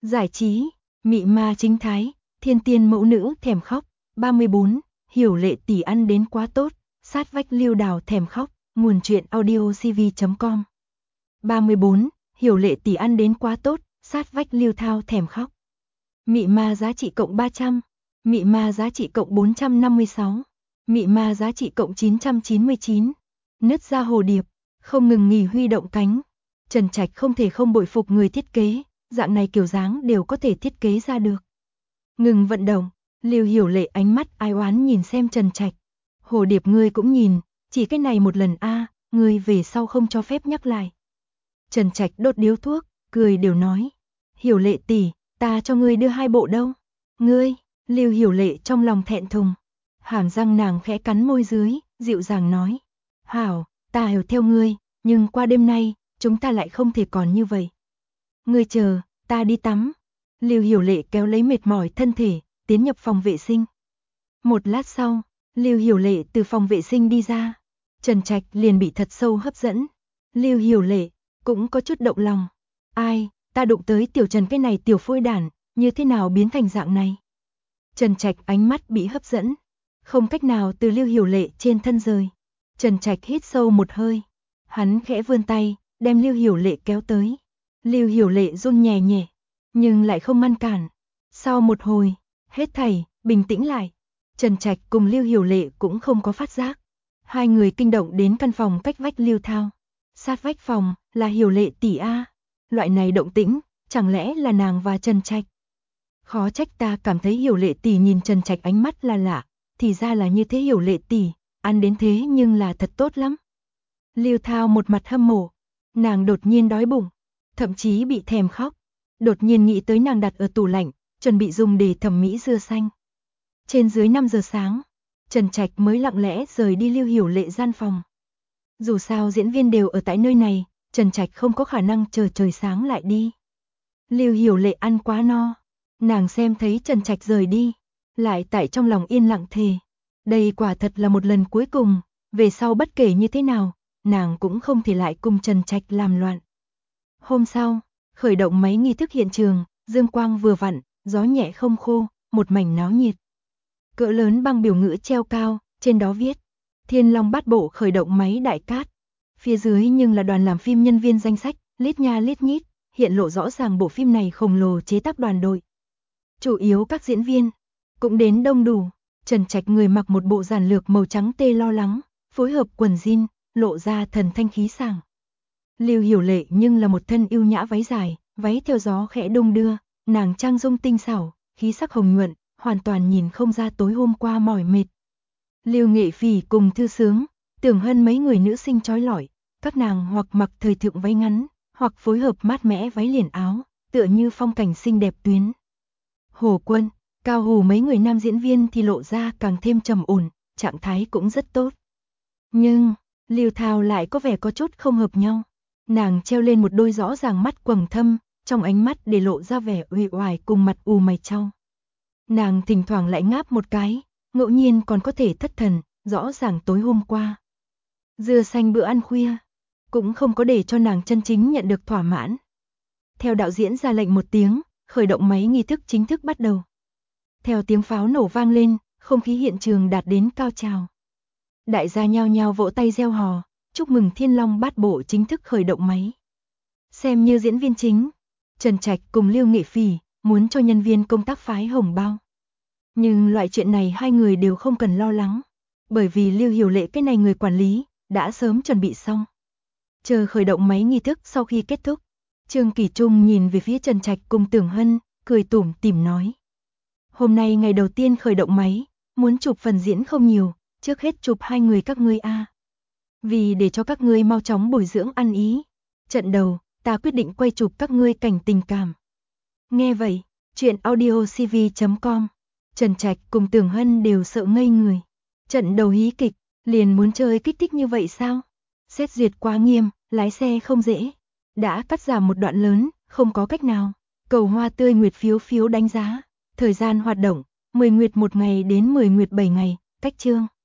Giải trí, mị ma chính thái, thiên tiên mẫu nữ thèm khóc. 34. Hiểu Lệ tỷ ăn đến quá tốt, sát vách Lưu Đào thèm khóc. Nguồn truyện audiocv.com. 34. Hiểu Lệ tỷ ăn đến quá tốt, sát vách Lưu Thao thèm khóc. Mị ma giá trị cộng 300. Mị ma giá trị cộng 456. Mị ma giá trị cộng 999. Nứt ra hồ điệp, không ngừng nghỉ huy động cánh. Trần Trạch không thể không bội phục người thiết kế, dạng này kiểu dáng đều có thể thiết kế ra được. Ngừng vận động, Lưu Hiểu Lệ ánh mắt ai oán nhìn xem Trần Trạch. Hồ điệp ngươi cũng nhìn, chỉ cái này một lần a, ngươi về sau không cho phép nhắc lại. Trần Trạch đốt điếu thuốc, cười đều nói. Hiểu Lệ tỷ, ta cho ngươi đưa 2 bộ đâu. Ngươi, Lưu Hiểu Lệ trong lòng thẹn thùng. Hàm răng nàng khẽ cắn môi dưới, dịu dàng nói. Hảo, ta hiểu theo ngươi, nhưng qua đêm nay, chúng ta lại không thể còn như vậy. Ngươi chờ, ta đi tắm. Lưu Hiểu Lệ kéo lấy mệt mỏi thân thể, tiến nhập phòng vệ sinh. Một lát sau, Lưu Hiểu Lệ từ phòng vệ sinh đi ra. Trần Trạch liền bị thật sâu hấp dẫn. Lưu Hiểu Lệ cũng có chút động lòng. Ai, ta đụng tới tiểu Trần cái này tiểu phôi đản, như thế nào biến thành dạng này? Trần Trạch ánh mắt bị hấp dẫn, không cách nào từ Lưu Hiểu Lệ trên thân rời. Trần Trạch hít sâu một hơi, hắn khẽ vươn tay, đem Lưu Hiểu Lệ kéo tới. Lưu Hiểu Lệ run nhẹ nhẹ, nhưng lại không ngăn cản. Sau một hồi, hết thảy bình tĩnh lại. Trần Trạch cùng Lưu Hiểu Lệ cũng không có phát giác. Hai người kinh động đến căn phòng cách vách Lưu Thao. Sát vách phòng là Hiểu Lệ tỷ a. Loại này động tĩnh, chẳng lẽ là nàng và Trần Trạch? Khó trách ta cảm thấy Hiểu Lệ tỷ nhìn Trần Trạch ánh mắt là lạ, thì ra là như thế. Hiểu Lệ tỷ, ăn đến thế nhưng là thật tốt lắm. Lưu Thao một mặt hâm mộ, nàng đột nhiên đói bụng, thậm chí bị thèm khóc. Đột nhiên nghĩ tới nàng đặt ở tủ lạnh, chuẩn bị dùng để thẩm mỹ dưa xanh. Trên dưới 5 giờ sáng, Trần Trạch mới lặng lẽ rời đi Lưu Hiểu Lệ gian phòng. Dù sao diễn viên đều ở tại nơi này, Trần Trạch không có khả năng chờ trời sáng lại đi. Lưu Hiểu Lệ ăn quá no, nàng xem thấy Trần Trạch rời đi, lại tại trong lòng yên lặng thề. Đây quả thật là một lần cuối cùng, về sau bất kể như thế nào, nàng cũng không thể lại cùng Trần Trạch làm loạn. Hôm sau, khởi động máy nghi thức hiện trường, dương quang vừa vặn, gió nhẹ không khô, một mảnh náo nhiệt. Cỡ lớn băng biểu ngữ treo cao, trên đó viết Thiên Long Bát Bộ khởi động máy đại cát. Phía dưới nhưng là đoàn làm phim nhân viên danh sách, lít nha lít nhít, hiện lộ rõ ràng bộ phim này khổng lồ chế tác đoàn đội. Chủ yếu các diễn viên cũng đến đông đủ. Trần Trạch người mặc một bộ giản lược màu trắng tê lo lắng, phối hợp quần jean, lộ ra thần thanh khí sảng. Lưu Hiểu Lệ nhưng là một thân yêu nhã váy dài, váy theo gió khẽ đung đưa, nàng trang dung tinh xảo, khí sắc hồng nhuận, hoàn toàn nhìn không ra tối hôm qua mỏi mệt. Lưu Nghệ Phỉ cùng Thư Sướng, Tưởng Hân mấy người nữ sinh chói lọi, các nàng hoặc mặc thời thượng váy ngắn, hoặc phối hợp mát mẽ váy liền áo, tựa như phong cảnh xinh đẹp tuyến. Hồ Quân, Cao Hù mấy người nam diễn viên thì lộ ra càng thêm trầm ổn, trạng thái cũng rất tốt. Nhưng, Lưu Thao lại có vẻ có chút không hợp nhau. Nàng treo lên một đôi rõ ràng mắt quầng thâm, trong ánh mắt để lộ ra vẻ uể oải cùng mặt ù mày chau. Nàng thỉnh thoảng lại ngáp một cái, ngẫu nhiên còn có thể thất thần, rõ ràng tối hôm qua. Dưa xanh bữa ăn khuya, cũng không có để cho nàng chân chính nhận được thỏa mãn. Theo đạo diễn ra lệnh một tiếng, khởi động máy nghi thức chính thức bắt đầu. Theo tiếng pháo nổ vang lên, không khí hiện trường đạt đến cao trào. Đại gia nhao nhao vỗ tay reo hò, chúc mừng Thiên Long Bát Bộ chính thức khởi động máy. Xem như diễn viên chính, Trần Trạch cùng Lưu Nghệ Phỉ muốn cho nhân viên công tác phái hồng bao. Nhưng loại chuyện này hai người đều không cần lo lắng, bởi vì Lưu Hiểu Lệ cái này người quản lý đã sớm chuẩn bị xong. Chờ khởi động máy nghi thức sau khi kết thúc, Trương Kỳ Trung nhìn về phía Trần Trạch cùng Tưởng Hân, cười tủm tỉm nói: "Hôm nay ngày đầu tiên khởi động máy, muốn chụp phần diễn không nhiều, trước hết chụp hai người các ngươi a. Vì để cho các ngươi mau chóng bồi dưỡng ăn ý, trận đầu ta quyết định quay chụp các ngươi cảnh tình cảm." Nghe vậy, truyện audiocv.com, Trần Trạch cùng Tưởng Hân đều sợ ngây người. Trận đầu hí kịch, liền muốn chơi kích thích như vậy sao? Xét duyệt quá nghiêm, lái xe không dễ. Đã cắt giảm một đoạn lớn, không có cách nào. Cầu Hoa Tươi Nguyệt phiếu đánh giá. Thời gian hoạt động, 10 nguyệt 1 ngày đến 10 nguyệt 7 ngày, cách chương.